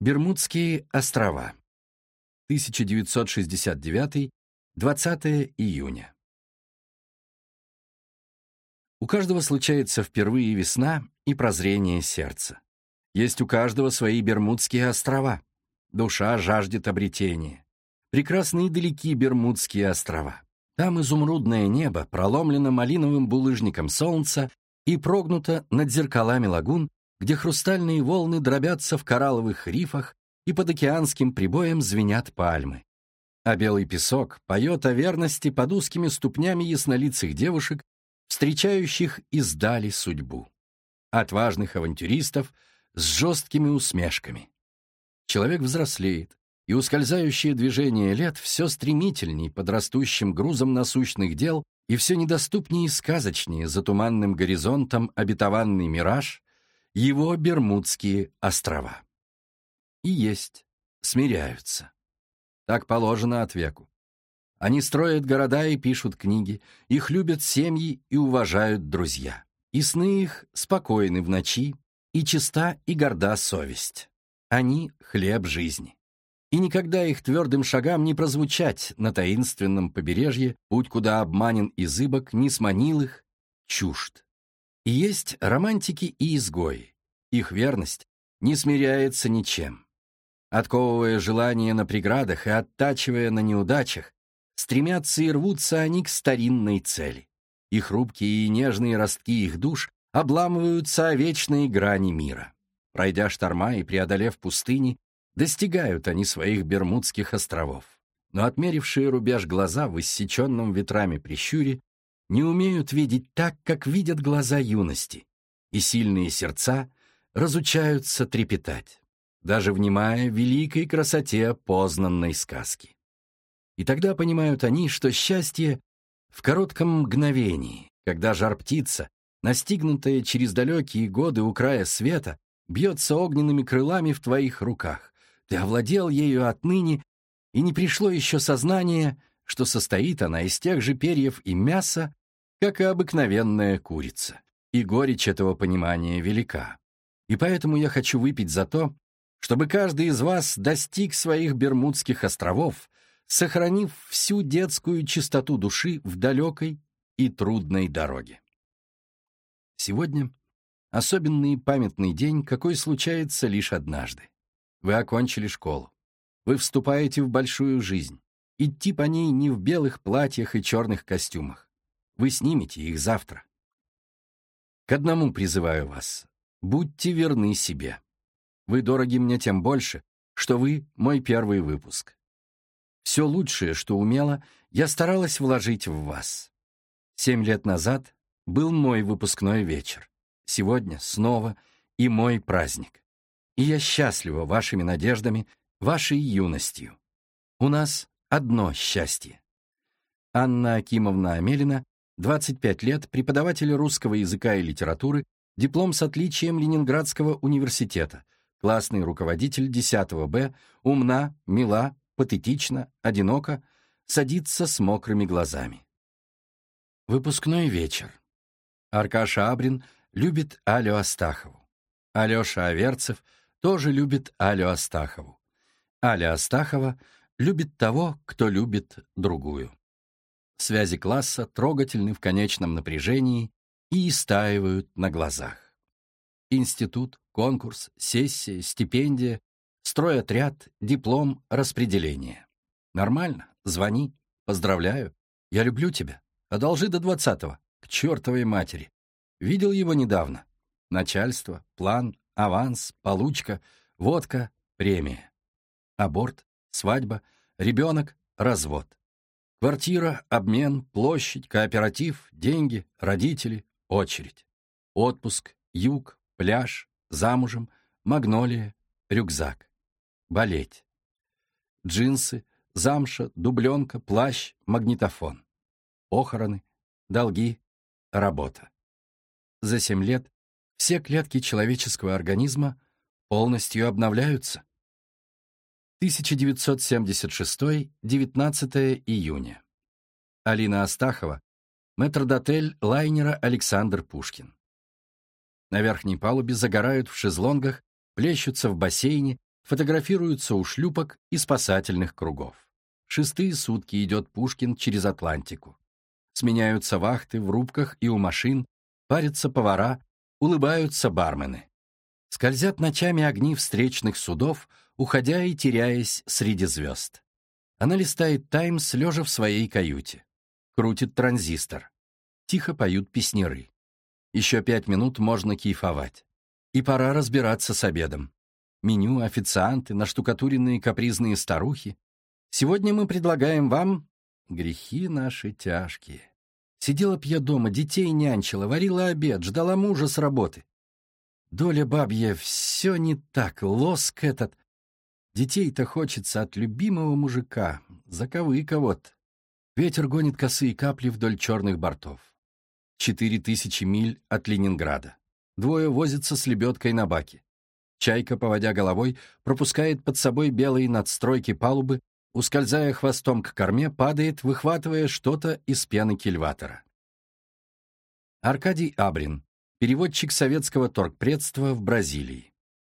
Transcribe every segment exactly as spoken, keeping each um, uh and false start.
Бермудские острова. тысяча девятьсот шестьдесят девятый, двадцатое июня. У каждого случается впервые весна и прозрение сердца. Есть у каждого свои Бермудские острова. Душа жаждет обретения. Прекрасны и далеки Бермудские острова. Там изумрудное небо проломлено малиновым булыжником солнца и прогнуто над зеркалами лагун, где хрустальные волны дробятся в коралловых рифах и под океанским прибоем звенят пальмы. А белый песок поет о верности под узкими ступнями яснолицых девушек, встречающих издали судьбу. Отважных авантюристов с жесткими усмешками. Человек взрослеет, и ускользающее движение лет все стремительней под растущим грузом насущных дел и все недоступнее и сказочнее за туманным горизонтом обетованный мираж — его Бермудские острова. И есть, смиряются. Так положено от веку. Они строят города и пишут книги, их любят семьи и уважают друзья. И сны их спокойны в ночи, и чиста и горда совесть. Они — хлеб жизни. И никогда их твердым шагам не прозвучать на таинственном побережье, путь, куда обманен и зыбок, не сманил их, чужд. И есть романтики и изгои. Их верность не смиряется ничем. Отковывая желания на преградах и оттачивая на неудачах, стремятся и рвутся они к старинной цели. И хрупкие и нежные ростки их душ обламываются о вечные грани мира. Пройдя шторма и преодолев пустыни, достигают они своих Бермудских островов. Но отмерившие рубеж глаза в иссеченном ветрами прищуре не умеют видеть так, как видят глаза юности, и сильные сердца разучаются трепетать, даже внимая великой красоте познанной сказки. И тогда понимают они, что счастье в коротком мгновении, когда жар-птица, настигнутая через далекие годы у края света, бьется огненными крылами в твоих руках. Ты овладел ею отныне, и не пришло еще сознание, что состоит она из тех же перьев и мяса, как и обыкновенная курица. И горечь этого понимания велика. И поэтому я хочу выпить за то, чтобы каждый из вас достиг своих Бермудских островов, сохранив всю детскую чистоту души в далекой и трудной дороге. Сегодня особенный и памятный день, какой случается лишь однажды. Вы окончили школу. Вы вступаете в большую жизнь. Идти по ней не в белых платьях и черных костюмах. Вы снимете их завтра. К одному призываю вас. Будьте верны себе. Вы дороги мне тем больше, что вы мой первый выпуск. Все лучшее, что умела, я старалась вложить в вас. Семь лет назад был мой выпускной вечер. Сегодня снова и мой праздник. И я счастлива вашими надеждами, вашей юностью. У нас одно счастье. Анна Акимовна Амелина, двадцать пять лет, преподаватель русского языка и литературы, диплом с отличием Ленинградского университета, классный руководитель десятого Б, умна, мила, патетична, одинока, садится с мокрыми глазами. Выпускной вечер. Аркаша Абрин любит Алю Астахову. Алеша Аверцев тоже любит Алю Астахову. Аля Астахова любит того, кто любит другую. Связи класса трогательны в конечном напряжении и истаивают на глазах. Институт, конкурс, сессия, стипендия, стройотряд, диплом, распределение. Нормально, звони, поздравляю, я люблю тебя, одолжи до двадцатого, к чертовой матери. Видел его недавно. Начальство, план, аванс, получка, водка, премия. Аборт, свадьба, ребенок, развод. Квартира, обмен, площадь, кооператив, деньги, родители, очередь. Отпуск, юг, пляж, замужем, магнолия, рюкзак. Болеть. Джинсы, замша, дубленка, плащ, магнитофон. Похороны, долги, работа. За семь лет все клетки человеческого организма полностью обновляются. тысяча девятьсот семьдесят шестой, девятнадцатое июня. Алина Астахова, метрдотель лайнера «Александр Пушкин». На верхней палубе загорают в шезлонгах, плещутся в бассейне, фотографируются у шлюпок и спасательных кругов. Шестые сутки идет Пушкин через Атлантику. Сменяются вахты в рубках и у машин, парятся повара, улыбаются бармены. Скользят ночами огни встречных судов, уходя и теряясь среди звезд. Она листает «Таймс», лежа в своей каюте. Крутит транзистор. Тихо поют песняры. Еще пять минут можно кайфовать. И пора разбираться с обедом. Меню, официанты, наштукатуренные капризные старухи. Сегодня мы предлагаем вам грехи наши тяжкие. Сидела б я дома, детей нянчила, варила обед, ждала мужа с работы. Доля бабья, все не так, лоск этот. Детей-то хочется от любимого мужика, заковыка вот. Ветер гонит косые капли вдоль черных бортов. Четыре тысячи миль от Ленинграда. Двое возятся с лебедкой на баке. Чайка, поводя головой, пропускает под собой белые надстройки палубы, ускользая хвостом к корме, падает, выхватывая что-то из пены кильватора. Аркадий Абрин, переводчик советского торгпредства в Бразилии.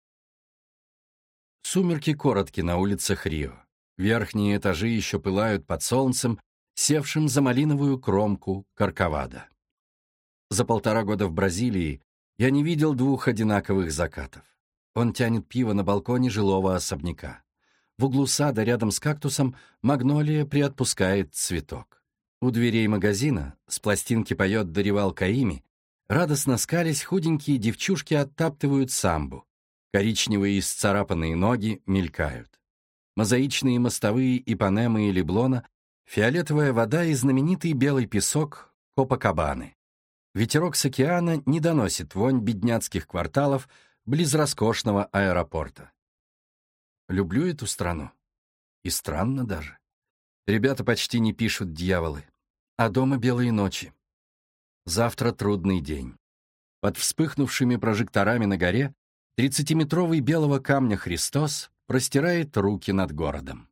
Сумерки коротки на улицах Рио. Верхние этажи еще пылают под солнцем, севшим за малиновую кромку Корковадо. За полтора года в Бразилии я не видел двух одинаковых закатов. Он тянет пиво на балконе жилого особняка. В углу сада, рядом с кактусом, магнолия приотпускает цветок. У дверей магазина с пластинки поет Доривал Каими, радостно скались худенькие девчушки оттаптывают самбу. Коричневые исцарапанные ноги мелькают. Мозаичные мостовые Ипанемы и Леблона, фиолетовая вода и знаменитый белый песок Копакабаны. Ветерок с океана не доносит вонь бедняцких кварталов близ роскошного аэропорта. Люблю эту страну. И странно даже. Ребята почти не пишут дьяволы. А дома белые ночи. Завтра трудный день. Под вспыхнувшими прожекторами на горе тридцатиметровый белого камня Христос простирает руки над городом.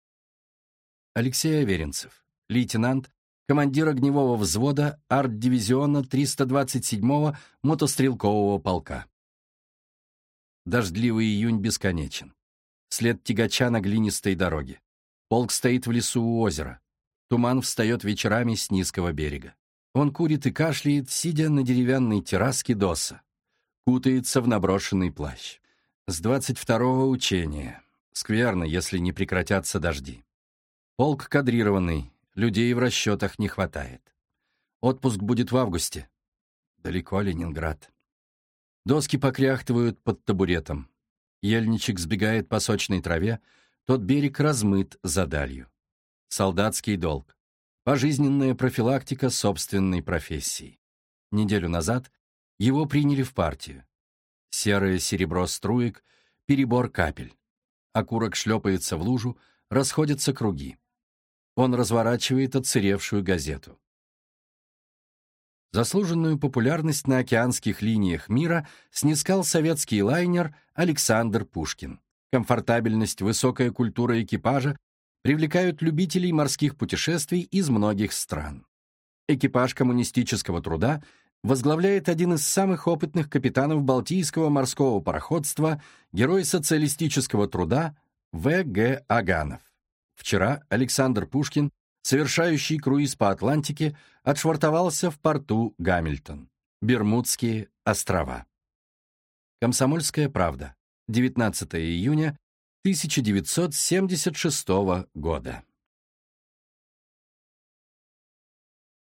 Алексей Аверинцев, лейтенант, командир огневого взвода арт-дивизиона триста двадцать седьмого мотострелкового полка. Дождливый июнь бесконечен. След тягача на глинистой дороге. Полк стоит в лесу у озера. Туман встает вечерами с низкого берега. Он курит и кашляет, сидя на деревянной терраске доса. Кутается в наброшенный плащ. С двадцать второго учения. Скверно, если не прекратятся дожди. Полк кадрированный, людей в расчетах не хватает. Отпуск будет в августе. Далеко Ленинград. Доски покряхтывают под табуретом. Ельничек сбегает по сочной траве, тот берег размыт за далью. Солдатский долг. Пожизненная профилактика собственной профессии. Неделю назад его приняли в партию. Серое серебро струек, перебор капель. Окурок шлепается в лужу, расходятся круги. Он разворачивает отсыревшую газету. Заслуженную популярность на океанских линиях мира снискал советский лайнер «Александр Пушкин». Комфортабельность, высокая культура экипажа привлекают любителей морских путешествий из многих стран. Экипаж коммунистического труда возглавляет один из самых опытных капитанов Балтийского морского пароходства, герой социалистического труда В Г Аганов. Вчера Александр Пушкин, совершающий круиз по Атлантике, отшвартовался в порту Гамильтон, Бермудские острова. Комсомольская правда. девятнадцатого июня тысяча девятьсот семьдесят шестого года.